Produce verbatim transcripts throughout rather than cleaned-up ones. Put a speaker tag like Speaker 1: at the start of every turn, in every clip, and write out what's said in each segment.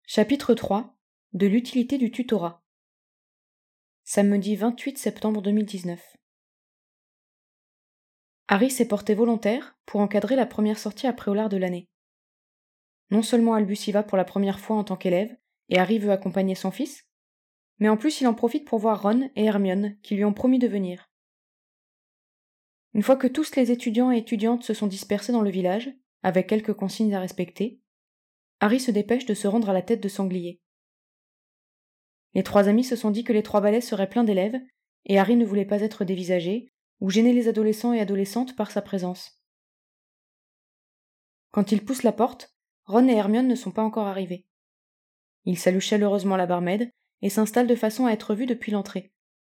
Speaker 1: Chapitre trois. De l'utilité du tutorat. Samedi vingt-huit septembre deux mille dix-neuf. Harry s'est porté volontaire pour encadrer la première sortie à Préolard de l'année. Non seulement Albus y va pour la première fois en tant qu'élève, et Harry veut accompagner son fils, mais en plus il en profite pour voir Ron et Hermione, qui lui ont promis de venir. Une fois que tous les étudiants et étudiantes se sont dispersés dans le village, avec quelques consignes à respecter, Harry se dépêche de se rendre à la tête de sanglier. Les trois amis se sont dit que les trois balais seraient pleins d'élèves, et Harry ne voulait pas être dévisagé, ou gêner les adolescents et adolescentes par sa présence. Quand il pousse la porte, Ron et Hermione ne sont pas encore arrivés. Il salue chaleureusement la barmaid, et s'installe de façon à être vu depuis l'entrée.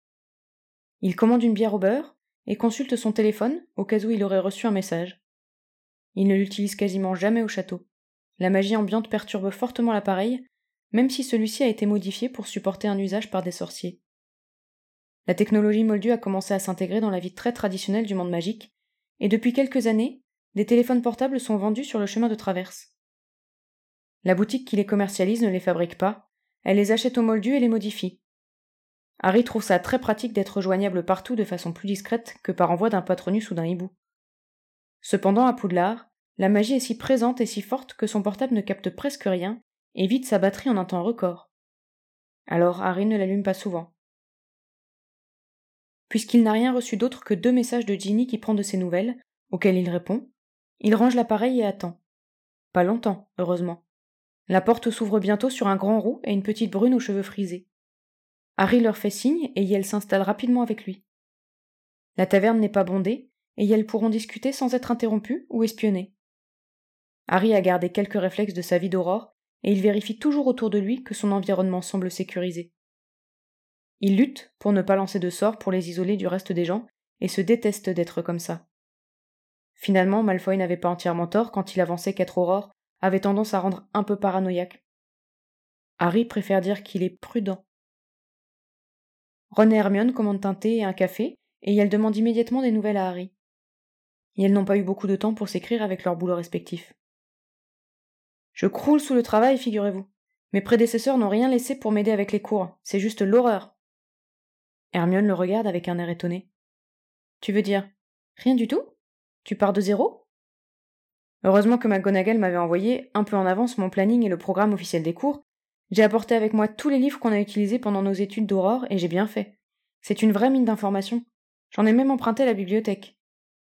Speaker 1: Il commande une bière au beurre, et consulte son téléphone, au cas où il aurait reçu un message. Il ne l'utilise quasiment jamais au château. La magie ambiante perturbe fortement l'appareil, même si celui-ci a été modifié pour supporter un usage par des sorciers. La technologie moldue a commencé à s'intégrer dans la vie très traditionnelle du monde magique, et depuis quelques années, des téléphones portables sont vendus sur le chemin de traverse. La boutique qui les commercialise ne les fabrique pas, elle les achète aux moldus et les modifie. Harry trouve ça très pratique d'être joignable partout de façon plus discrète que par envoi d'un patronus ou d'un hibou. Cependant, à Poudlard, la magie est si présente et si forte que son portable ne capte presque rien et vide sa batterie en un temps record. Alors Harry ne l'allume pas souvent. Puisqu'il n'a rien reçu d'autre que deux messages de Ginny qui prend de ses nouvelles, auxquels il répond, il range l'appareil et attend. Pas longtemps, heureusement. La porte s'ouvre bientôt sur un grand roux et une petite brune aux cheveux frisés. Harry leur fait signe et Yel s'installe rapidement avec lui. La taverne n'est pas bondée et Yel pourront discuter sans être interrompus ou espionnés. Harry a gardé quelques réflexes de sa vie d'aurore et il vérifie toujours autour de lui que son environnement semble sécurisé. Il lutte pour ne pas lancer de sorts pour les isoler du reste des gens et se déteste d'être comme ça. Finalement, Malfoy n'avait pas entièrement tort quand il avançait qu'être Aurore avait tendance à rendre un peu paranoïaque. Harry préfère dire qu'il est prudent. Ron et Hermione commandent un thé et un café et elles demandent immédiatement des nouvelles à Harry. Et elles n'ont pas eu beaucoup de temps pour s'écrire avec leurs boulots respectifs. Je croule sous le travail, figurez-vous. Mes prédécesseurs n'ont rien laissé pour m'aider avec les cours, c'est juste l'horreur. Hermione le regarde avec un air étonné. Tu veux dire rien du tout? Tu pars de zéro? Heureusement que McGonagall m'avait envoyé, un peu en avance, mon planning et le programme officiel des cours. J'ai apporté avec moi tous les livres qu'on a utilisés pendant nos études d'aurore et j'ai bien fait. C'est une vraie mine d'informations. J'en ai même emprunté à la bibliothèque.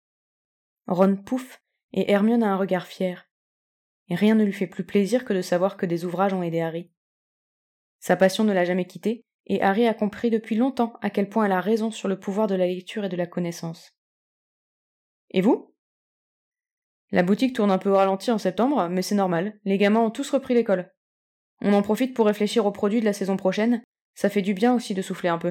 Speaker 1: Ron pouffe et Hermione a un regard fier. Et rien ne lui fait plus plaisir que de savoir que des ouvrages ont aidé Harry. Sa passion ne l'a jamais quitté, et Harry a compris depuis longtemps à quel point elle a raison sur le pouvoir de la lecture et de la connaissance. Et vous? La boutique tourne un peu au ralenti en septembre, mais c'est normal, les gamins ont tous repris l'école. On en profite pour réfléchir aux produits de la saison prochaine, ça fait du bien aussi de souffler un peu.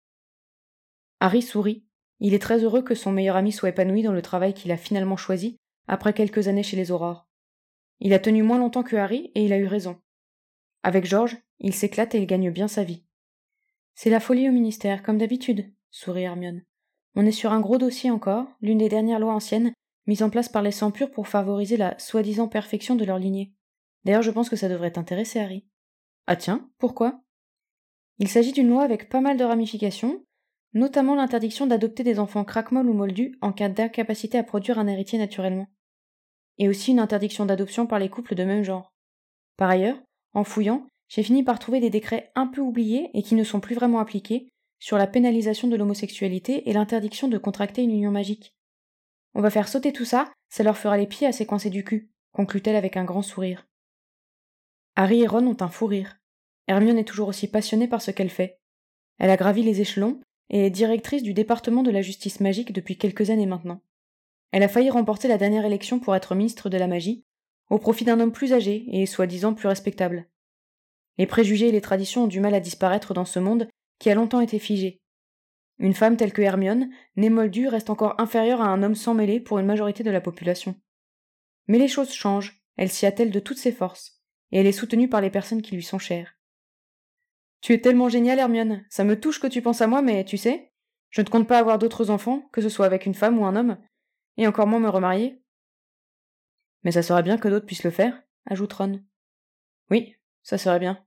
Speaker 1: Harry sourit, il est très heureux que son meilleur ami soit épanoui dans le travail qu'il a finalement choisi, après quelques années chez les Aurores. Il a tenu moins longtemps que Harry, et il a eu raison. Avec George, il s'éclate et il gagne bien sa vie. C'est la folie au ministère, comme d'habitude, sourit Hermione. On est sur un gros dossier encore, l'une des dernières lois anciennes, mises en place par les sangs purs pour favoriser la soi-disant perfection de leur lignée. D'ailleurs, je pense que ça devrait t'intéresser, Harry. Ah tiens, pourquoi? Il s'agit d'une loi avec pas mal de ramifications, notamment l'interdiction d'adopter des enfants craquemolles ou moldus en cas d'incapacité à produire un héritier naturellement. Et aussi une interdiction d'adoption par les couples de même genre. Par ailleurs, en fouillant, j'ai fini par trouver des décrets un peu oubliés et qui ne sont plus vraiment appliqués sur la pénalisation de l'homosexualité et l'interdiction de contracter une union magique. On va faire sauter tout ça, ça leur fera les pieds assez coincés du cul, conclut-elle avec un grand sourire. Harry et Ron ont un fou rire. Hermione est toujours aussi passionnée par ce qu'elle fait. Elle a gravi les échelons et est directrice du département de la justice magique depuis quelques années maintenant. Elle a failli remporter la dernière élection pour être ministre de la magie, au profit d'un homme plus âgé et soi-disant plus respectable. Les préjugés et les traditions ont du mal à disparaître dans ce monde qui a longtemps été figé. Une femme telle que Hermione, née moldue, reste encore inférieure à un homme sans mêlée pour une majorité de la population. Mais les choses changent, elle s'y attelle de toutes ses forces, et elle est soutenue par les personnes qui lui sont chères. Tu es tellement géniale, Hermione, ça me touche que tu penses à moi, mais tu sais, je ne compte pas avoir d'autres enfants, que ce soit avec une femme ou un homme, et encore moins me remarier. Mais ça serait bien que d'autres puissent le faire, ajoute Ron. Oui, Ça serait bien.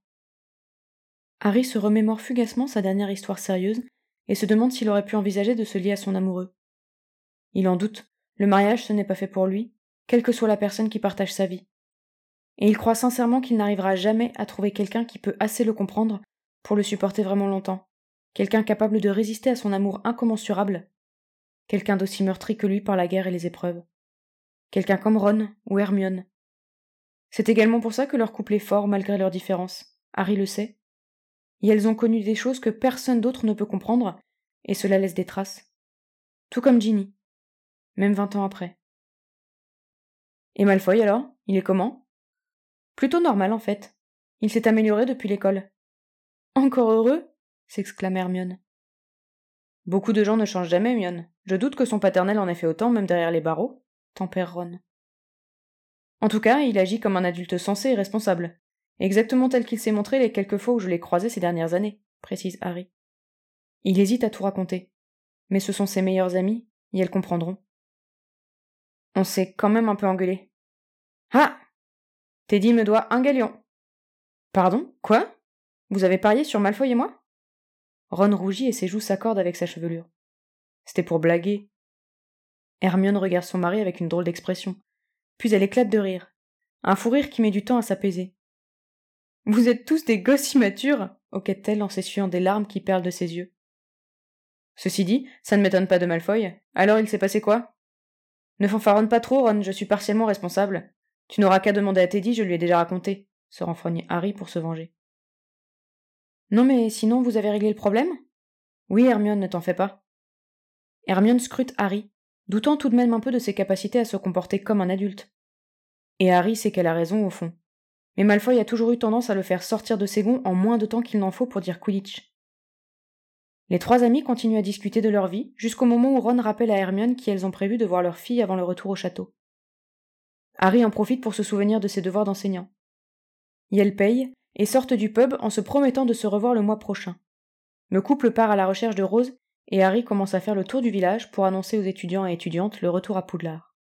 Speaker 1: Harry se remémore fugacement sa dernière histoire sérieuse et se demande s'il aurait pu envisager de se lier à son amoureux. Il en doute, le mariage ce n'est pas fait pour lui, quelle que soit la personne qui partage sa vie. Et il croit sincèrement qu'il n'arrivera jamais à trouver quelqu'un qui peut assez le comprendre pour le supporter vraiment longtemps, quelqu'un capable de résister à son amour incommensurable, quelqu'un d'aussi meurtri que lui par la guerre et les épreuves, quelqu'un comme Ron ou Hermione. C'est également pour ça que leur couple est fort malgré leurs différences, Harry le sait. Et elles ont connu des choses que personne d'autre ne peut comprendre, et cela laisse des traces. Tout comme Ginny, même vingt ans après. Et Malfoy alors, il est comment? Plutôt normal en fait. Il s'est amélioré depuis l'école. Encore heureux? S'exclame Hermione. Beaucoup de gens ne changent jamais, Hermione. Je doute que son paternel en ait fait autant, même derrière les barreaux, tempère Ron. En tout cas, il agit comme un adulte sensé et responsable. Exactement tel qu'il s'est montré les quelques fois où je l'ai croisé ces dernières années, précise Harry. Il hésite à tout raconter. Mais ce sont ses meilleures amies, et elles comprendront. On s'est quand même un peu engueulé. Ah! Teddy me doit un galion. Pardon? Quoi? Vous avez parié sur Malfoy et moi? Ron rougit et ses joues s'accordent avec sa chevelure. C'était pour blaguer. Hermione regarde son mari avec une drôle d'expression. Puis elle éclate de rire. Un fou rire qui met du temps à s'apaiser. Vous êtes tous des gosses immatures, hoquette-t-elle en s'essuyant des larmes qui perlent de ses yeux. Ceci dit, ça ne m'étonne pas de Malfoy. Alors il s'est passé quoi? Ne fanfaronne pas trop, Ron, je suis partiellement responsable. Tu n'auras qu'à demander à Teddy, je lui ai déjà raconté, se renfrognait Harry pour se venger. Non mais sinon vous avez réglé le problème? Oui, Hermione, ne t'en fais pas. Hermione scrute Harry, doutant tout de même un peu de ses capacités à se comporter comme un adulte. Et Harry sait qu'elle a raison au fond. Mais Malfoy a toujours eu tendance à le faire sortir de ses gonds en moins de temps qu'il n'en faut pour dire Quidditch. Les trois amis continuent à discuter de leur vie, jusqu'au moment où Ron rappelle à Hermione qu'elles ont prévu de voir leur fille avant le retour au château. Harry en profite pour se souvenir de ses devoirs d'enseignant. Et elles payent, et sortent du pub en se promettant de se revoir le mois prochain. Le couple part à la recherche de Rose, et Harry commence à faire le tour du village pour annoncer aux étudiants et étudiantes le retour à Poudlard.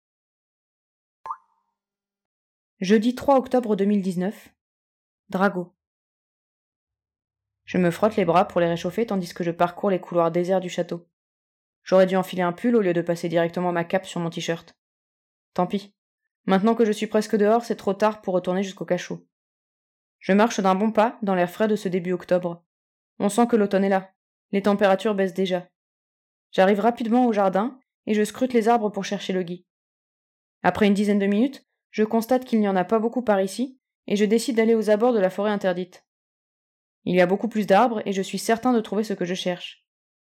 Speaker 1: Jeudi trois octobre deux mille dix-neuf. Drago. Je me frotte les bras pour les réchauffer tandis que je parcours les couloirs déserts du château. J'aurais dû enfiler un pull au lieu de passer directement ma cape sur mon t-shirt. Tant pis. Maintenant que je suis presque dehors, c'est trop tard pour retourner jusqu'au cachot. Je marche d'un bon pas dans l'air frais de ce début octobre. On sent que l'automne est là. Les températures baissent déjà. J'arrive rapidement au jardin et je scrute les arbres pour chercher le gui. Après une dizaine de minutes, je constate qu'il n'y en a pas beaucoup par ici et je décide d'aller aux abords de la forêt interdite. Il y a beaucoup plus d'arbres et je suis certain de trouver ce que je cherche.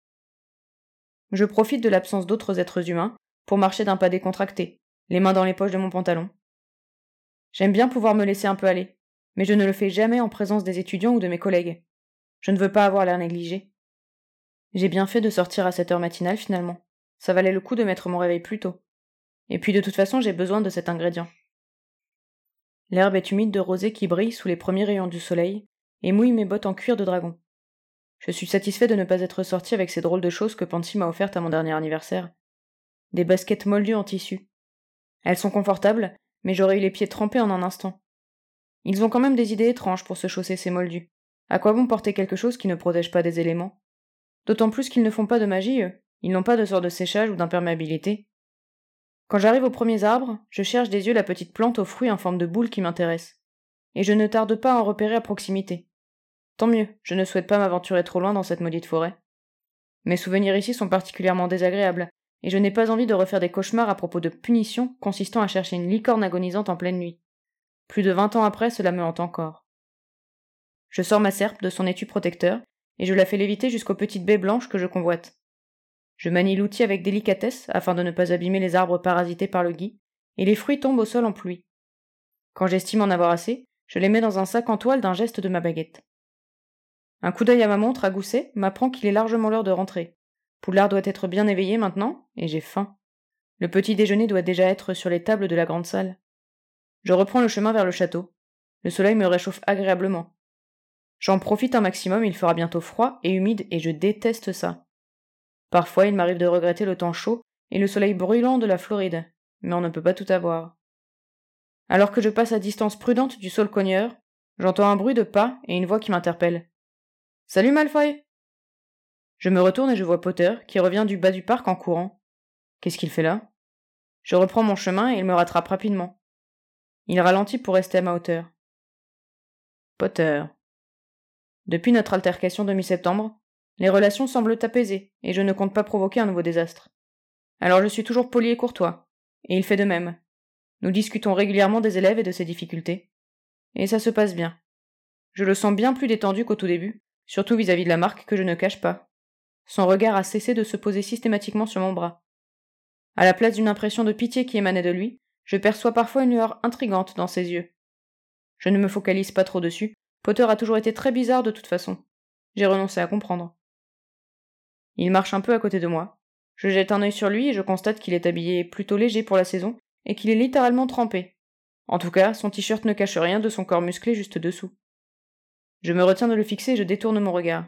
Speaker 1: Je profite de l'absence d'autres êtres humains pour marcher d'un pas décontracté, les mains dans les poches de mon pantalon. J'aime bien pouvoir me laisser un peu aller, mais je ne le fais jamais en présence des étudiants ou de mes collègues. Je ne veux pas avoir l'air négligé. J'ai bien fait de sortir à cette heure matinale finalement. Ça valait le coup de mettre mon réveil plus tôt. Et puis de toute façon j'ai besoin de cet ingrédient. L'herbe est humide de rosée qui brille sous les premiers rayons du soleil et mouille mes bottes en cuir de dragon. Je suis satisfait de ne pas être sorti avec ces drôles de choses que Pansy m'a offertes à mon dernier anniversaire. Des baskets moldues en tissu. Elles sont confortables, mais j'aurais eu les pieds trempés en un instant. Ils ont quand même des idées étranges pour se chausser ces moldus. À quoi bon porter quelque chose qui ne protège pas des éléments? D'autant plus qu'ils ne font pas de magie, eux. Ils n'ont pas de sort de séchage ou d'imperméabilité. Quand j'arrive aux premiers arbres, je cherche des yeux la petite plante aux fruits en forme de boule qui m'intéresse. Et je ne tarde pas à en repérer à proximité. Tant mieux, je ne souhaite pas m'aventurer trop loin dans cette maudite forêt. Mes souvenirs ici sont particulièrement désagréables, et je n'ai pas envie de refaire des cauchemars à propos de punitions consistant à chercher une licorne agonisante en pleine nuit. Plus de vingt ans après, cela me hante encore. Je sors ma serpe de son étui protecteur, et je la fais léviter jusqu'aux petites baies blanches que je convoite. Je manie l'outil avec délicatesse afin de ne pas abîmer les arbres parasités par le gui, et les fruits tombent au sol en pluie. Quand j'estime en avoir assez, je les mets dans un sac en toile d'un geste de ma baguette. Un coup d'œil à ma montre à gousset m'apprend qu'il est largement l'heure de rentrer. Poudlard doit être bien éveillé maintenant, et j'ai faim. Le petit déjeuner doit déjà être sur les tables de la grande salle. Je reprends le chemin vers le château. Le soleil me réchauffe agréablement. J'en profite un maximum, il fera bientôt froid et humide, et je déteste ça. Parfois, il m'arrive de regretter le temps chaud et le soleil brûlant de la Floride, mais on ne peut pas tout avoir. Alors que je passe à distance prudente du saule-cogneur, J'entends un bruit de pas et une voix qui m'interpelle. « Salut Malfoy !» Je me retourne et je vois Potter, qui revient du bas du parc en courant. Qu'est-ce qu'il fait là? Je reprends mon chemin et il me rattrape rapidement. Il ralentit pour rester à ma hauteur. Potter. Depuis notre altercation de mi-septembre, les relations semblent apaisées et je ne compte pas provoquer un nouveau désastre. Alors je suis toujours poli et courtois, et il fait de même. Nous discutons régulièrement des élèves et de ses difficultés. Et ça se passe bien. Je le sens bien plus détendu qu'au tout début, surtout vis-à-vis de la marque que je ne cache pas. Son regard a cessé de se poser systématiquement sur mon bras. À la place d'une impression de pitié qui émanait de lui, je perçois parfois une lueur intrigante dans ses yeux. Je ne me focalise pas trop dessus, Potter a toujours été très bizarre de toute façon. J'ai renoncé à comprendre. Il marche un peu à côté de moi. Je jette un œil sur lui et je constate qu'il est habillé plutôt léger pour la saison et qu'il est littéralement trempé. En tout cas, son t-shirt ne cache rien de son corps musclé juste dessous. Je me retiens de le fixer et je détourne mon regard.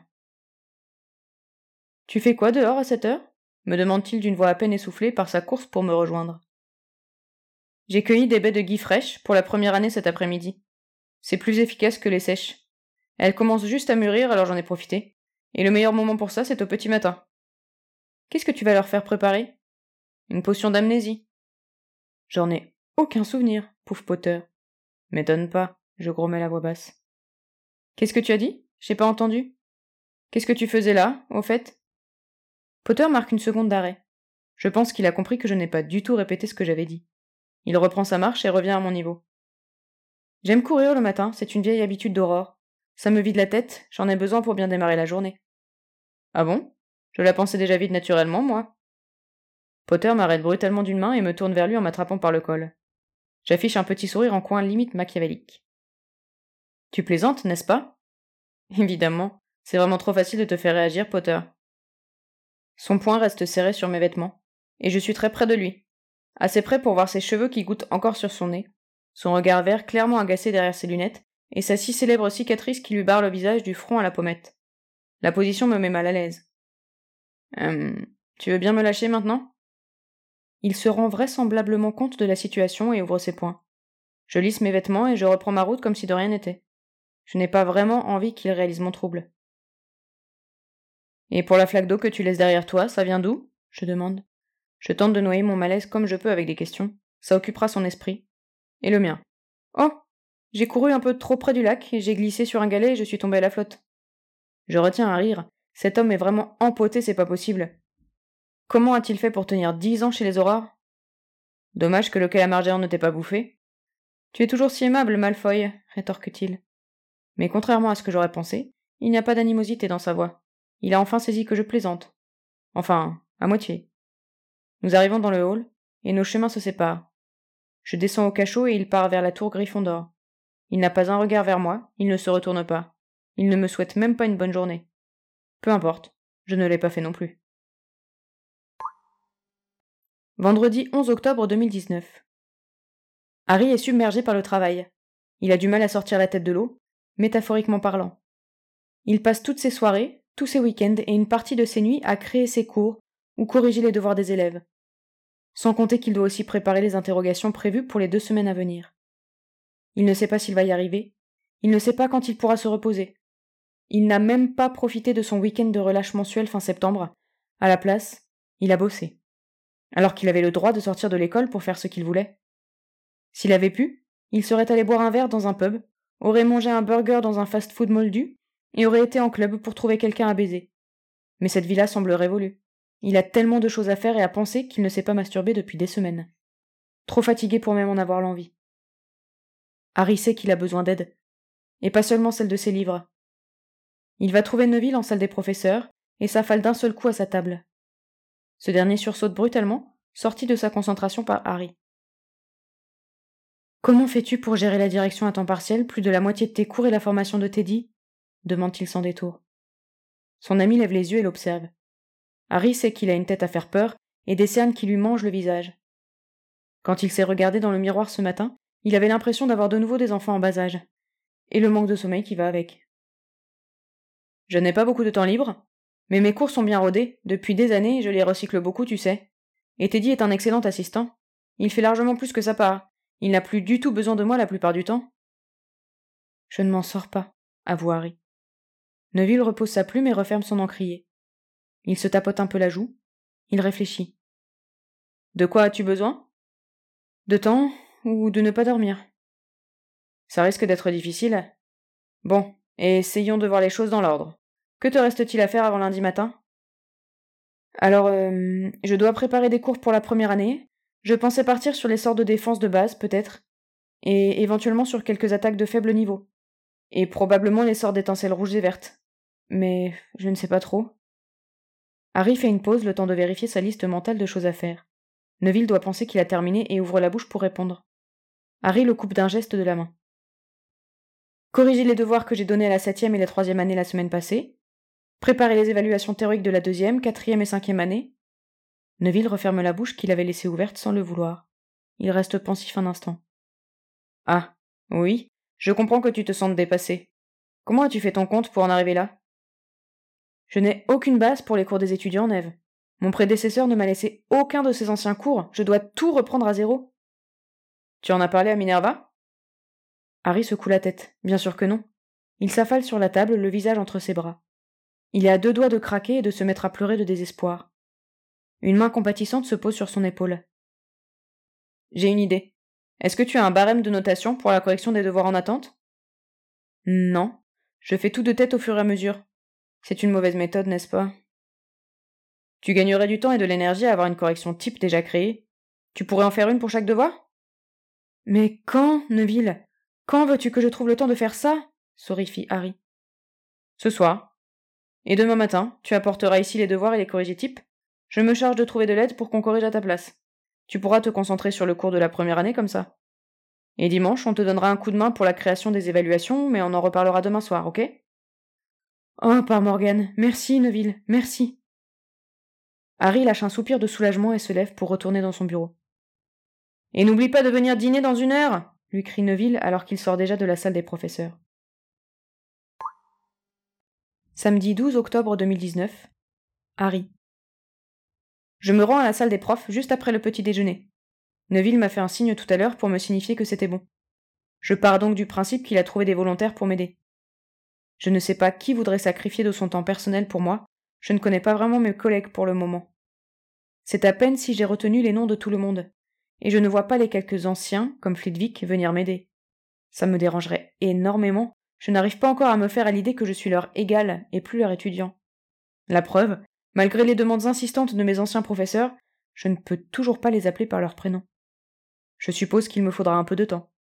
Speaker 1: « Tu fais quoi dehors à cette heure ?» me demande-t-il d'une voix à peine essoufflée par sa course pour me rejoindre. J'ai cueilli des baies de gui fraîches pour la première année cet après-midi. C'est plus efficace que les sèches. Elles commencent juste à mûrir, alors j'en ai profité. Et le meilleur moment pour ça, c'est au petit matin. Qu'est-ce que tu vas leur faire préparer ? Une potion d'amnésie. J'en ai aucun souvenir, pauvre Potter. M'étonne pas, je grommelle à voix basse. Qu'est-ce que tu as dit ? J'ai pas entendu. Qu'est-ce que tu faisais là, au fait ? Potter marque une seconde d'arrêt. Je pense qu'il a compris que je n'ai pas du tout répété ce que j'avais dit. Il reprend sa marche et revient à mon niveau. J'aime courir le matin, c'est une vieille habitude d'Aurore. Ça me vide la tête, j'en ai besoin pour bien démarrer la journée. Ah bon ? Je la pensais déjà vide naturellement, moi. Potter m'arrête brutalement d'une main et me tourne vers lui en m'attrapant par le col. J'affiche un petit sourire en coin limite machiavélique. Tu plaisantes, n'est-ce pas ? Évidemment, c'est vraiment trop facile de te faire réagir, Potter. Son poing reste serré sur mes vêtements, et je suis très près de lui, assez près pour voir ses cheveux qui goûtent encore sur son nez, son regard vert clairement agacé derrière ses lunettes, et sa si célèbre cicatrice qui lui barre le visage du front à la pommette. La position me met mal à l'aise. Hum, tu veux bien me lâcher maintenant ? Il se rend vraisemblablement compte de la situation et ouvre ses poings. Je lisse mes vêtements et je reprends ma route comme si de rien n'était. Je n'ai pas vraiment envie qu'il réalise mon trouble. Et pour la flaque d'eau que tu laisses derrière toi, ça vient d'où ? Je demande. Je tente de noyer mon malaise comme je peux avec des questions. Ça occupera son esprit. Et le mien. Oh ! J'ai couru un peu trop près du lac et j'ai glissé sur un galet et je suis tombée à la flotte. Je retiens un rire. Cet homme est vraiment empoté, c'est pas possible. Comment a-t-il fait pour tenir dix ans chez les Aurores ? Dommage que le calamar géant ne t'ait pas bouffé. Tu es toujours si aimable, Malfoy, rétorque-t-il. Mais contrairement à ce que j'aurais pensé, il n'y a pas d'animosité dans sa voix. Il a enfin saisi que je plaisante. Enfin, à moitié. Nous arrivons dans le hall, et nos chemins se séparent. Je descends au cachot et il part vers la tour Gryffondor. Il n'a pas un regard vers moi, il ne se retourne pas. Il ne me souhaite même pas une bonne journée. Peu importe, je ne l'ai pas fait non plus. Vendredi onze octobre deux mille dix-neuf. Harry est submergé par le travail. Il a du mal à sortir la tête de l'eau, métaphoriquement parlant. Il passe toutes ses soirées, tous ses week-ends et une partie de ses nuits à créer ses cours ou corriger les devoirs des élèves. Sans compter qu'il doit aussi préparer les interrogations prévues pour les deux semaines à venir. Il ne sait pas s'il va y arriver. Il ne sait pas quand il pourra se reposer. Il n'a même pas profité de son week-end de relâche mensuel fin septembre. À la place, il a bossé. Alors qu'il avait le droit de sortir de l'école pour faire ce qu'il voulait. S'il avait pu, il serait allé boire un verre dans un pub, aurait mangé un burger dans un fast-food moldu, et aurait été en club pour trouver quelqu'un à baiser. Mais cette vie-là semble révolue. Il a tellement de choses à faire et à penser qu'il ne s'est pas masturbé depuis des semaines. Trop fatigué pour même en avoir l'envie. Harry sait qu'il a besoin d'aide, et pas seulement celle de ses livres. Il va trouver Neville en salle des professeurs, et s'affale d'un seul coup à sa table. Ce dernier sursaute brutalement, sorti de sa concentration par Harry. « Comment fais-tu pour gérer la direction à temps partiel, plus de la moitié de tes cours et la formation de Teddy ?» demande-t-il sans détour. Son ami lève les yeux et l'observe. Harry sait qu'il a une tête à faire peur et des cernes qui lui mangent le visage. Quand il s'est regardé dans le miroir ce matin, il avait l'impression d'avoir de nouveau des enfants en bas âge, et le manque de sommeil qui va avec. « Je n'ai pas beaucoup de temps libre, mais mes cours sont bien rodés, depuis des années je les recycle beaucoup, tu sais. Et Teddy est un excellent assistant. Il fait largement plus que sa part, il n'a plus du tout besoin de moi la plupart du temps. » Je ne m'en sors pas, avoue Harry. Neville repose sa plume et referme son encrier. Il se tapote un peu la joue. Il réfléchit. De quoi as-tu besoin ? De temps ou de ne pas dormir ? Ça risque d'être difficile. Bon, essayons de voir les choses dans l'ordre. Que te reste-t-il à faire avant lundi matin ? Alors, euh, je dois préparer des cours pour la première année. Je pensais partir sur les sorts de défense de base, peut-être, et éventuellement sur quelques attaques de faible niveau. Et probablement les sorts d'étincelles rouges et vertes. Mais je ne sais pas trop. Harry fait une pause, le temps de vérifier sa liste mentale de choses à faire. Neville doit penser qu'il a terminé et ouvre la bouche pour répondre. Harry le coupe d'un geste de la main. Corriger les devoirs que j'ai donnés à la septième et la troisième année la semaine passée. Préparer les évaluations théoriques de la deuxième, quatrième et cinquième année. Neville referme la bouche qu'il avait laissée ouverte sans le vouloir. Il reste pensif un instant. Ah, oui, je comprends que tu te sentes dépassé. Comment as-tu fait ton compte pour en arriver là ? Je n'ai aucune base pour les cours des étudiants, Neve. Mon prédécesseur ne m'a laissé aucun de ses anciens cours. Je dois tout reprendre à zéro. Tu en as parlé à Minerva ? Harry secoue la tête. Bien sûr que non. Il s'affale sur la table, le visage entre ses bras. Il est à deux doigts de craquer et de se mettre à pleurer de désespoir. Une main compatissante se pose sur son épaule. J'ai une idée. Est-ce que tu as un barème de notation pour la correction des devoirs en attente ? Non. Je fais tout de tête au fur et à mesure. C'est une mauvaise méthode, n'est-ce pas ? Tu gagnerais du temps et de l'énergie à avoir une correction type déjà créée. Tu pourrais en faire une pour chaque devoir ? Mais quand, Neville ? Quand veux-tu que je trouve le temps de faire ça ? Sorrifie Harry. Ce soir. Et demain matin, tu apporteras ici les devoirs et les corrigés types. Je me charge de trouver de l'aide pour qu'on corrige à ta place. Tu pourras te concentrer sur le cours de la première année comme ça. Et dimanche, on te donnera un coup de main pour la création des évaluations, mais on en reparlera demain soir, ok ? Oh, par Morgane, merci, Neville, merci. Harry lâche un soupir de soulagement et se lève pour retourner dans son bureau. Et n'oublie pas de venir dîner dans une heure, lui crie Neville alors qu'il sort déjà de la salle des professeurs. Samedi douze octobre deux mille dix-neuf. Harry. Je me rends à la salle des profs juste après le petit déjeuner. Neville m'a fait un signe tout à l'heure pour me signifier que c'était bon. Je pars donc du principe qu'il a trouvé des volontaires pour m'aider. Je ne sais pas qui voudrait sacrifier de son temps personnel pour moi, je ne connais pas vraiment mes collègues pour le moment. C'est à peine si j'ai retenu les noms de tout le monde, et je ne vois pas les quelques anciens, comme Flitwick, venir m'aider. Ça me dérangerait énormément, je n'arrive pas encore à me faire à l'idée que je suis leur égal et plus leur étudiant. La preuve, malgré les demandes insistantes de mes anciens professeurs, je ne peux toujours pas les appeler par leur prénom. Je suppose qu'il me faudra un peu de temps.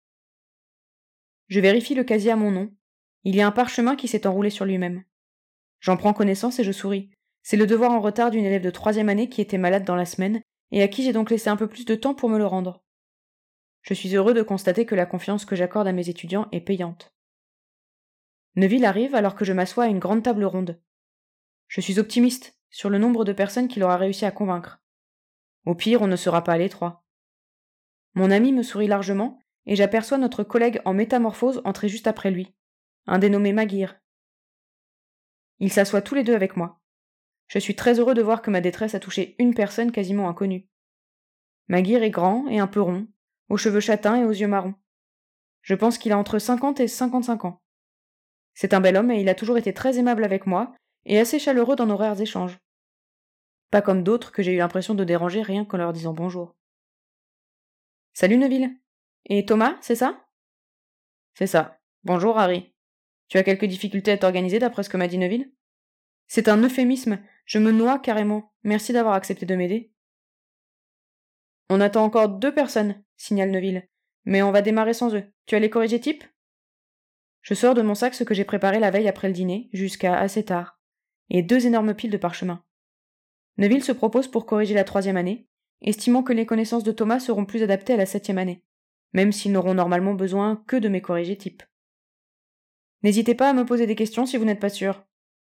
Speaker 1: Je vérifie le casier à mon nom. Il y a un parchemin qui s'est enroulé sur lui-même. J'en prends connaissance et je souris. C'est le devoir en retard d'une élève de troisième année qui était malade dans la semaine et à qui j'ai donc laissé un peu plus de temps pour me le rendre. Je suis heureux de constater que la confiance que j'accorde à mes étudiants est payante. Neville arrive alors que je m'assois à une grande table ronde. Je suis optimiste sur le nombre de personnes qu'il aura réussi à convaincre. Au pire, on ne sera pas à l'étroit. Mon ami me sourit largement et j'aperçois notre collègue en métamorphose entrer juste après lui, un dénommé Maguire. Ils s'assoient tous les deux avec moi. Je suis très heureux de voir que ma détresse a touché une personne quasiment inconnue. Maguire est grand et un peu rond, aux cheveux châtains et aux yeux marrons. Je pense qu'il a entre cinquante et cinquante-cinq ans. C'est un bel homme et il a toujours été très aimable avec moi et assez chaleureux dans nos rares échanges. Pas comme d'autres que j'ai eu l'impression de déranger rien qu'en leur disant bonjour. Salut Neville. Et Thomas, c'est ça ? C'est ça. Bonjour Harry. Tu as quelques difficultés à t'organiser d'après ce que m'a dit Neville ? C'est un euphémisme, je me noie carrément. Merci d'avoir accepté de m'aider. On attend encore deux personnes, signale Neville. Mais on va démarrer sans eux. Tu as les corrigés types ? Je sors de mon sac ce que j'ai préparé la veille après le dîner, jusqu'à assez tard, et deux énormes piles de parchemin. Neville se propose pour corriger la troisième année, estimant que les connaissances de Thomas seront plus adaptées à la septième année, même s'ils n'auront normalement besoin que de mes corrigés types. N'hésitez pas à me poser des questions si vous n'êtes pas sûr.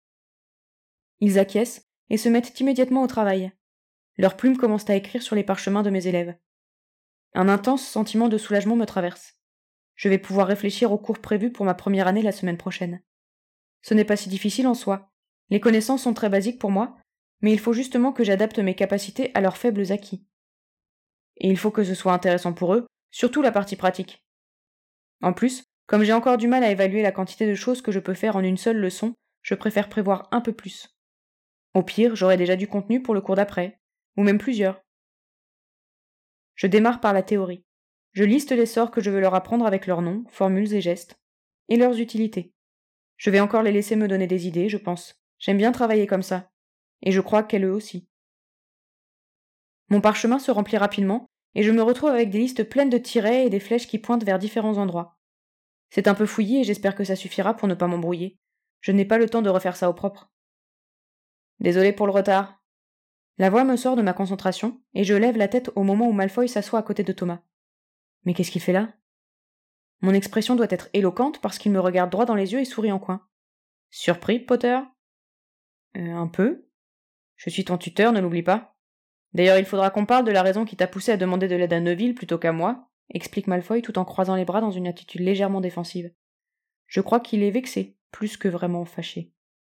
Speaker 1: Ils acquiescent et se mettent immédiatement au travail. Leurs plumes commencent à écrire sur les parchemins de mes élèves. Un intense sentiment de soulagement me traverse. Je vais pouvoir réfléchir aux cours prévus pour ma première année la semaine prochaine. Ce n'est pas si difficile en soi. Les connaissances sont très basiques pour moi, mais il faut justement que j'adapte mes capacités à leurs faibles acquis. Et il faut que ce soit intéressant pour eux, surtout la partie pratique. En plus, Comme j'ai encore du mal à évaluer la quantité de choses que je peux faire en une seule leçon, je préfère prévoir un peu plus. Au pire, j'aurai déjà du contenu pour le cours d'après, ou même plusieurs. Je démarre par la théorie. Je liste les sorts que je veux leur apprendre avec leurs noms, formules et gestes, et leurs utilités. Je vais encore les laisser me donner des idées, je pense. J'aime bien travailler comme ça. Et je crois qu'elle eux aussi. Mon parchemin se remplit rapidement, et je me retrouve avec des listes pleines de tirets et des flèches qui pointent vers différents endroits. C'est un peu fouillis et j'espère que ça suffira pour ne pas m'embrouiller. Je n'ai pas le temps de refaire ça au propre. Désolé pour le retard. La voix me sort de ma concentration, et je lève la tête au moment où Malfoy s'assoit à côté de Thomas. Mais qu'est-ce qu'il fait là? Mon expression doit être éloquente parce qu'il me regarde droit dans les yeux et sourit en coin. Surpris, Potter? Euh, un peu. Je suis ton tuteur, ne l'oublie pas. D'ailleurs, il faudra qu'on parle de la raison qui t'a poussé à demander de l'aide à Neville plutôt qu'à moi, explique Malfoy tout en croisant les bras dans une attitude légèrement défensive. Je crois qu'il est vexé, plus que vraiment fâché.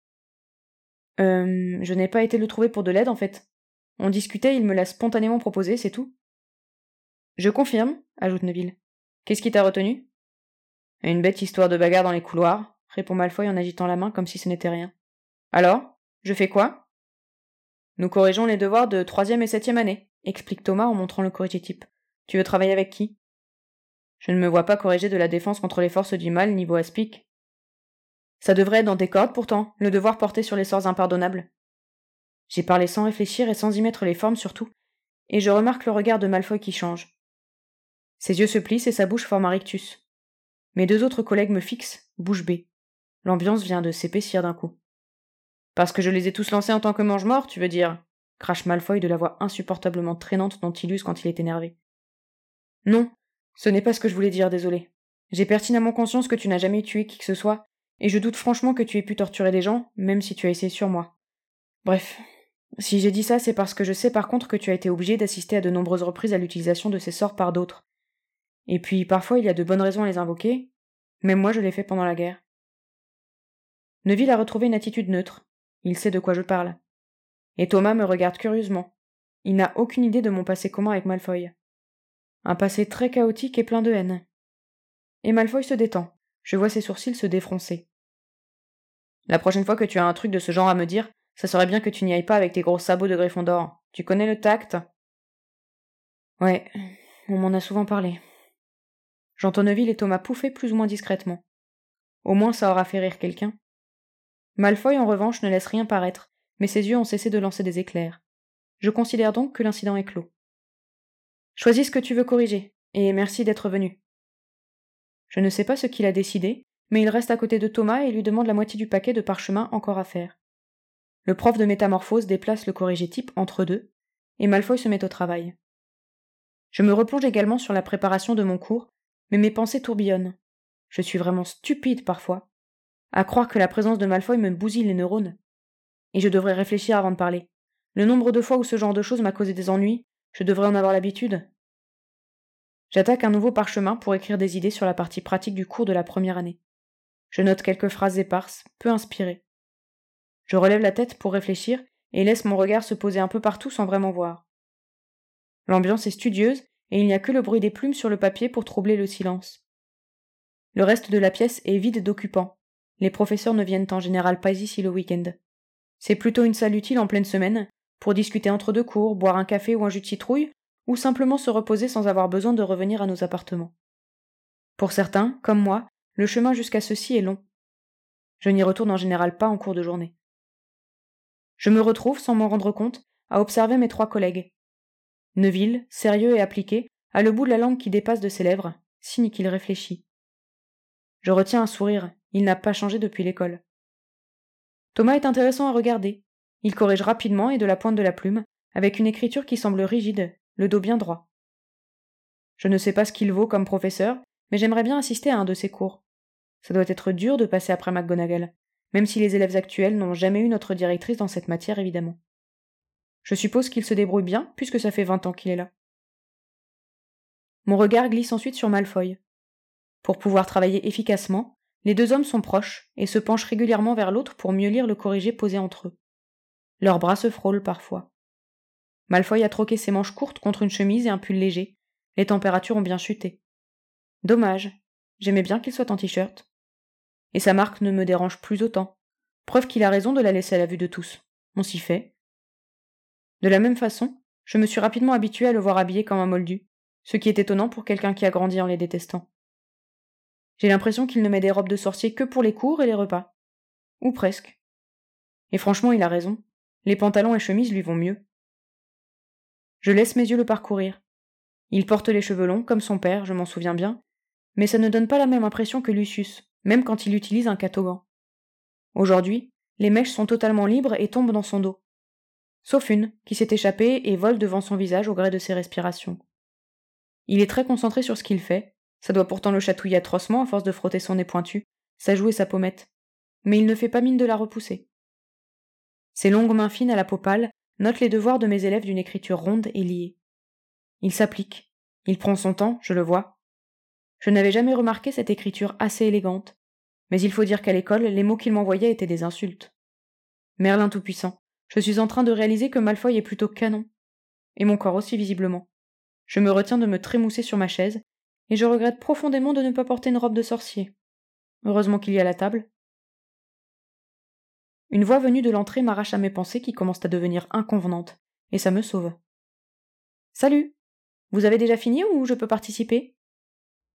Speaker 1: Euh, je n'ai pas été le trouver pour de l'aide, en fait. On discutait, il me l'a spontanément proposé, c'est tout. Je confirme, ajoute Neville. Qu'est-ce qui t'a retenu? Une bête histoire de bagarre dans les couloirs, répond Malfoy en agitant la main comme si ce n'était rien. Alors, je fais quoi? Nous corrigeons les devoirs de troisième et septième année, explique Thomas en montrant le corrigitype. Tu veux travailler avec qui? Je ne me vois pas corriger de la défense contre les forces du mal niveau aspic. Ça devrait être dans tes cordes pourtant, le devoir porté sur les sorts impardonnables. J'ai parlé sans réfléchir et sans y mettre les formes surtout, et je remarque le regard de Malfoy qui change. Ses yeux se plissent et sa bouche forme un rictus. Mes deux autres collègues me fixent, bouche bée. L'ambiance vient de s'épaissir d'un coup. Parce que je les ai tous lancés en tant que mange-mort, tu veux dire? Crache Malfoy de la voix insupportablement traînante dont il use quand il est énervé. Non, ce n'est pas ce que je voulais dire, désolé. J'ai pertinemment conscience que tu n'as jamais tué qui que ce soit, et je doute franchement que tu aies pu torturer des gens, même si tu as essayé sur moi. Bref, si j'ai dit ça, c'est parce que je sais par contre que tu as été obligé d'assister à de nombreuses reprises à l'utilisation de ces sorts par d'autres. Et puis parfois il y a de bonnes raisons à les invoquer, même moi je l'ai fait pendant la guerre. Neville a retrouvé une attitude neutre. Il sait de quoi je parle. Et Thomas me regarde curieusement. Il n'a aucune idée de mon passé commun avec Malfoy. Un passé très chaotique et plein de haine. Et Malfoy se détend. Je vois ses sourcils se défroncer. La prochaine fois que tu as un truc de ce genre à me dire, ça serait bien que tu n'y ailles pas avec tes gros sabots de Gryffondor. Tu connais le tact? Ouais, on m'en a souvent parlé. J'entends Neville et Thomas pouffer plus ou moins discrètement. Au moins ça aura fait rire quelqu'un. Malfoy, en revanche, ne laisse rien paraître, mais ses yeux ont cessé de lancer des éclairs. Je considère donc que l'incident est clos. Choisis ce que tu veux corriger, et merci d'être venu. Je ne sais pas ce qu'il a décidé, mais il reste à côté de Thomas et lui demande la moitié du paquet de parchemin encore à faire. Le prof de métamorphose déplace le corriger-type entre deux, et Malfoy se met au travail. Je me replonge également sur la préparation de mon cours, mais mes pensées tourbillonnent. Je suis vraiment stupide parfois, à croire que la présence de Malfoy me bousille les neurones. Et je devrais réfléchir avant de parler. Le nombre de fois où ce genre de choses m'a causé des ennuis, je devrais en avoir l'habitude. J'attaque un nouveau parchemin pour écrire des idées sur la partie pratique du cours de la première année. Je note quelques phrases éparses, peu inspirées. Je relève la tête pour réfléchir et laisse mon regard se poser un peu partout sans vraiment voir. L'ambiance est studieuse et il n'y a que le bruit des plumes sur le papier pour troubler le silence. Le reste de la pièce est vide d'occupants. Les professeurs ne viennent en général pas ici le week-end. C'est plutôt une salle utile en pleine semaine, pour discuter entre deux cours, boire un café ou un jus de citrouille, ou simplement se reposer sans avoir besoin de revenir à nos appartements. Pour certains, comme moi, le chemin jusqu'à ceci est long. Je n'y retourne en général pas en cours de journée. Je me retrouve, sans m'en rendre compte, à observer mes trois collègues. Neville, sérieux et appliqué, a le bout de la langue qui dépasse de ses lèvres, signe qu'il réfléchit. Je retiens un sourire, il n'a pas changé depuis l'école. Thomas est intéressant à regarder. Il corrige rapidement et de la pointe de la plume, avec une écriture qui semble rigide, le dos bien droit. Je ne sais pas ce qu'il vaut comme professeur, mais j'aimerais bien assister à un de ses cours. Ça doit être dur de passer après McGonagall, même si les élèves actuels n'ont jamais eu notre directrice dans cette matière, évidemment. Je suppose qu'il se débrouille bien, puisque ça fait vingt ans qu'il est là. Mon regard glisse ensuite sur Malfoy. Pour pouvoir travailler efficacement, les deux hommes sont proches et se penchent régulièrement vers l'autre pour mieux lire le corrigé posé entre eux. Leurs bras se frôlent parfois. Malfoy a troqué ses manches courtes contre une chemise et un pull léger. Les températures ont bien chuté. Dommage. j'aimais bien qu'il soit en t-shirt. Et sa marque ne me dérange plus autant. Preuve qu'il a raison de la laisser à la vue de tous. On s'y fait. De la même façon, je me suis rapidement habituée à le voir habillé comme un moldu, ce qui est étonnant pour quelqu'un qui a grandi en les détestant. J'ai l'impression qu'il ne met des robes de sorcier que pour les cours et les repas. Ou presque. Et franchement, il a raison. Les pantalons et chemises lui vont mieux. Je laisse mes yeux le parcourir. Il porte les cheveux longs, comme son père, je m'en souviens bien, mais ça ne donne pas la même impression que Lucius, même quand il utilise un catogan. Aujourd'hui, les mèches sont totalement libres et tombent dans son dos. Sauf une, qui s'est échappée et vole devant son visage au gré de ses respirations. Il est très concentré sur ce qu'il fait, ça doit pourtant le chatouiller atrocement à force de frotter son nez pointu, sa joue et sa pommette, mais il ne fait pas mine de la repousser. Ses longues mains fines à la peau pâle notent les devoirs de mes élèves d'une écriture ronde et liée. Il s'applique, il prend son temps, je le vois. Je n'avais jamais remarqué cette écriture assez élégante, mais il faut dire qu'à l'école, les mots qu'il m'envoyait étaient des insultes. Merlin tout-puissant, je suis en train de réaliser que Malfoy est plutôt canon. Et mon corps aussi, visiblement. Je me retiens de me trémousser sur ma chaise, et je regrette profondément de ne pas porter une robe de sorcier. Heureusement qu'il y a la table. Une voix venue de l'entrée m'arrache à mes pensées qui commencent à devenir inconvenantes, et ça me sauve. « Salut! Vous avez déjà fini ou je peux participer ?»« Teddy !»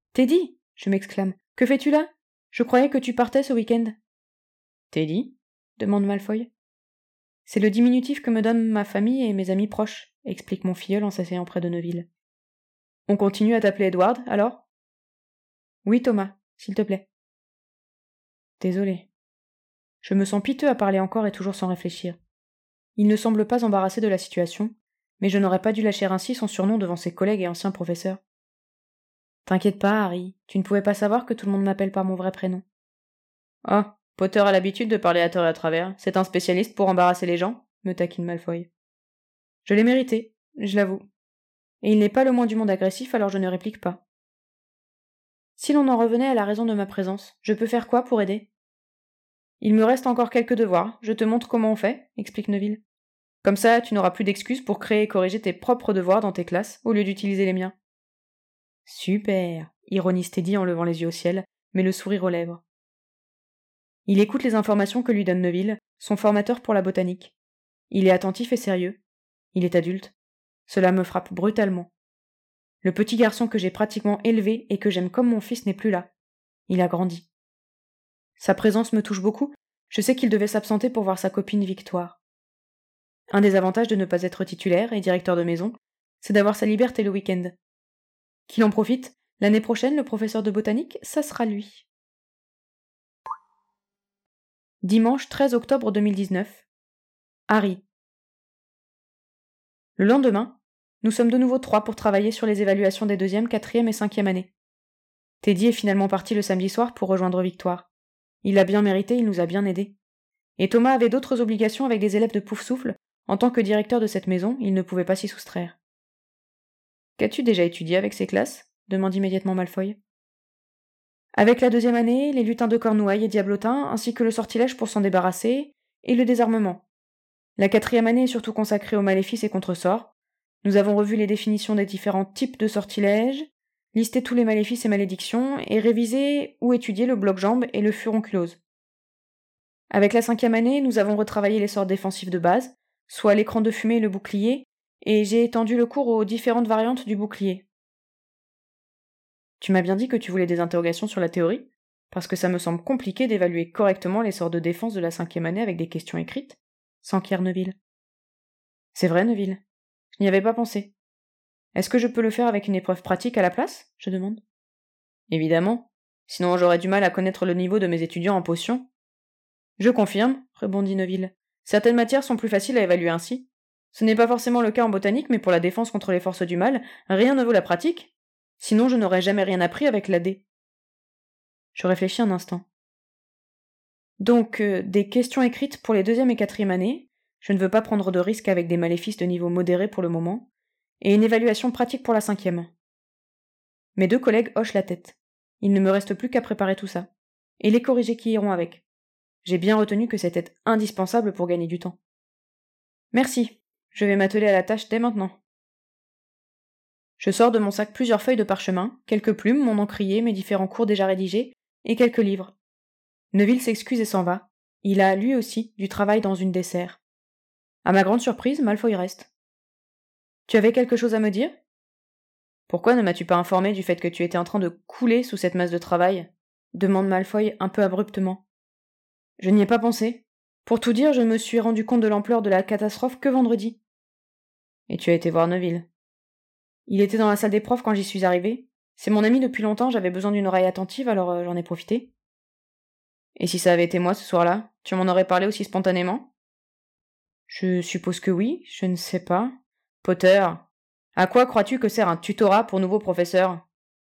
Speaker 1: je m'exclame. « Que fais-tu là? Je croyais que tu partais ce week-end. »« Teddy ?» demande Malfoy. « C'est le diminutif que me donnent ma famille et mes amis proches, » explique mon filleul en s'asseyant près de Neville. « On continue à t'appeler Edward, alors ?»« Oui, Thomas, s'il te plaît. » Désolé. Je me sens piteux à parler encore et toujours sans réfléchir. Il ne semble pas embarrassé de la situation, mais je n'aurais pas dû lâcher ainsi son surnom devant ses collègues et anciens professeurs. « T'inquiète pas, Harry, tu ne pouvais pas savoir que tout le monde m'appelle par mon vrai prénom. »« Oh, Potter a l'habitude de parler à tort et à travers. C'est un spécialiste pour embarrasser les gens ?» me taquine Malfoy. Je l'ai mérité, je l'avoue. Et il n'est pas le moins du monde agressif, alors je ne réplique pas. Si l'on en revenait à la raison de ma présence, je peux faire quoi pour aider ? Il me reste encore quelques devoirs, je te montre comment on fait, explique Neville. Comme ça, tu n'auras plus d'excuses pour créer et corriger tes propres devoirs dans tes classes, au lieu d'utiliser les miens. Super, ironise Teddy en levant les yeux au ciel, mais le sourire aux lèvres. Il écoute les informations que lui donne Neville, son formateur pour la botanique. Il est attentif et sérieux. Il est adulte. Cela me frappe brutalement. Le petit garçon que j'ai pratiquement élevé et que j'aime comme mon fils n'est plus là. Il a grandi. Sa présence me touche beaucoup, je sais qu'il devait s'absenter pour voir sa copine Victoire. Un des avantages de ne pas être titulaire et directeur de maison, c'est d'avoir sa liberté le week-end. Qu'il en profite, l'année prochaine, le professeur de botanique, ça sera lui. Dimanche treize octobre deux mille dix-neuf. Harry. Le lendemain, nous sommes de nouveau trois pour travailler sur les évaluations des deuxième, quatrième et cinquième années. Teddy est finalement parti le samedi soir pour rejoindre Victoire. Il l'a bien mérité, il nous a bien aidés. Et Thomas avait d'autres obligations avec des élèves de Poufsouffle. En tant que directeur de cette maison, il ne pouvait pas s'y soustraire. « Qu'as-tu déjà étudié avec ces classes ?» demande immédiatement Malfoy. « Avec la deuxième année, les lutins de Cornouailles et Diablotin, ainsi que le sortilège pour s'en débarrasser, et le désarmement. La quatrième année est surtout consacrée aux maléfices et contresorts. Nous avons revu les définitions des différents types de sortilèges, listé tous les maléfices et malédictions, et révisé ou étudié le bloc-jambe et le furunculose. Avec la cinquième année, nous avons retravaillé les sorts défensifs de base, soit l'écran de fumée et le bouclier, et j'ai étendu le cours aux différentes variantes du bouclier. Tu m'as bien dit que tu voulais des interrogations sur la théorie, parce que ça me semble compliqué d'évaluer correctement les sorts de défense de la cinquième année avec des questions écrites, s'enquiert Neville. C'est vrai, Neville. Je n'y avais pas pensé. Est-ce que je peux le faire avec une épreuve pratique à la place ? Je demande. Évidemment. Sinon j'aurais du mal à connaître le niveau de mes étudiants en potions. Je confirme, rebondit Neville. Certaines matières sont plus faciles à évaluer ainsi. Ce n'est pas forcément le cas en botanique, mais pour la défense contre les forces du mal, rien ne vaut la pratique. Sinon je n'aurais jamais rien appris avec l'A D. Je réfléchis un instant. Donc, euh, des questions écrites pour les deuxième et quatrième années, je ne veux pas prendre de risques avec des maléfices de niveau modéré pour le moment, et une évaluation pratique pour la cinquième. Mes deux collègues hochent la tête. Il ne me reste plus qu'à préparer tout ça, et les corriger qui iront avec. J'ai bien retenu que c'était indispensable pour gagner du temps. Merci, je vais m'atteler à la tâche dès maintenant. Je sors de mon sac plusieurs feuilles de parchemin, quelques plumes, mon encrier, mes différents cours déjà rédigés, et quelques livres. Neville s'excuse et s'en va. Il a, lui aussi, du travail dans une des serres. À ma grande surprise, Malfoy reste. Tu avais quelque chose à me dire ? Pourquoi ne m'as-tu pas informé du fait que tu étais en train de couler sous cette masse de travail ? Demande Malfoy un peu abruptement. Je n'y ai pas pensé. Pour tout dire, je me suis rendu compte de l'ampleur de la catastrophe que vendredi. Et tu as été voir Neville ? Il était dans la salle des profs quand j'y suis arrivée. C'est mon ami depuis longtemps, j'avais besoin d'une oreille attentive, alors euh, j'en ai profité. Et si ça avait été moi ce soir-là, tu m'en aurais parlé aussi spontanément ? Je suppose que oui, je ne sais pas. Potter, à quoi crois-tu que sert un tutorat pour nouveaux professeurs ?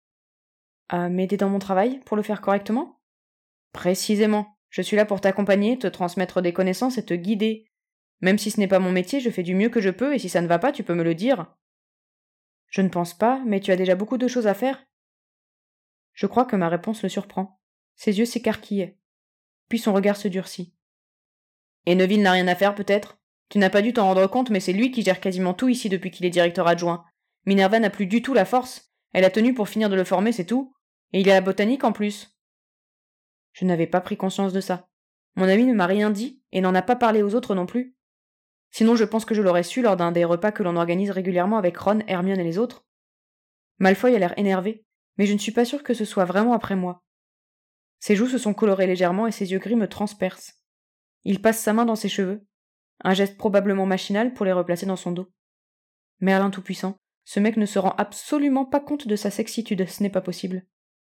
Speaker 1: À m'aider dans mon travail, pour le faire correctement ? Précisément. Je suis là pour t'accompagner, te transmettre des connaissances et te guider. Même si ce n'est pas mon métier, je fais du mieux que je peux, et si ça ne va pas, tu peux me le dire. Je ne pense pas, mais tu as déjà beaucoup de choses à faire. Je crois que ma réponse le surprend. Ses yeux s'écarquillaient. Puis son regard se durcit. Et Neville n'a rien à faire, peut-être ? Tu n'as pas dû t'en rendre compte, mais c'est lui qui gère quasiment tout ici depuis qu'il est directeur adjoint. Minerva n'a plus du tout la force. Elle a tenu pour finir de le former, c'est tout. Et il est à la botanique en plus. Je n'avais pas pris conscience de ça. Mon ami ne m'a rien dit, et n'en a pas parlé aux autres non plus. Sinon je pense que je l'aurais su lors d'un des repas que l'on organise régulièrement avec Ron, Hermione et les autres. Malfoy a l'air énervé, mais je ne suis pas sûre que ce soit vraiment après moi. Ses joues se sont colorées légèrement et ses yeux gris me transpercent. Il passe sa main dans ses cheveux, un geste probablement machinal pour les replacer dans son dos. Merlin tout-puissant, ce mec ne se rend absolument pas compte de sa sexitude, ce n'est pas possible.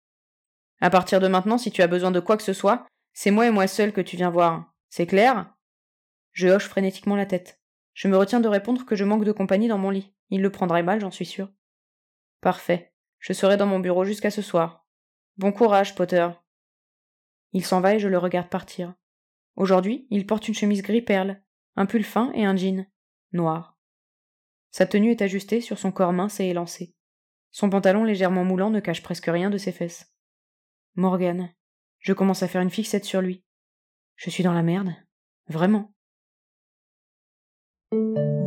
Speaker 1: À partir de maintenant, si tu as besoin de quoi que ce soit, c'est moi et moi seul que tu viens voir. C'est clair ? Je hoche frénétiquement la tête. Je me retiens de répondre que je manque de compagnie dans mon lit. Il le prendrait mal, j'en suis sûre. Parfait. Je serai dans mon bureau jusqu'à ce soir. Bon courage, Potter. Il s'en va et je le regarde partir. Aujourd'hui, il porte une chemise gris perle, un pull fin et un jean noir. Sa tenue est ajustée sur son corps mince et élancé. Son pantalon légèrement moulant ne cache presque rien de ses fesses. Morgan. Je commence à faire une fixette sur lui. Je suis dans la merde. Vraiment.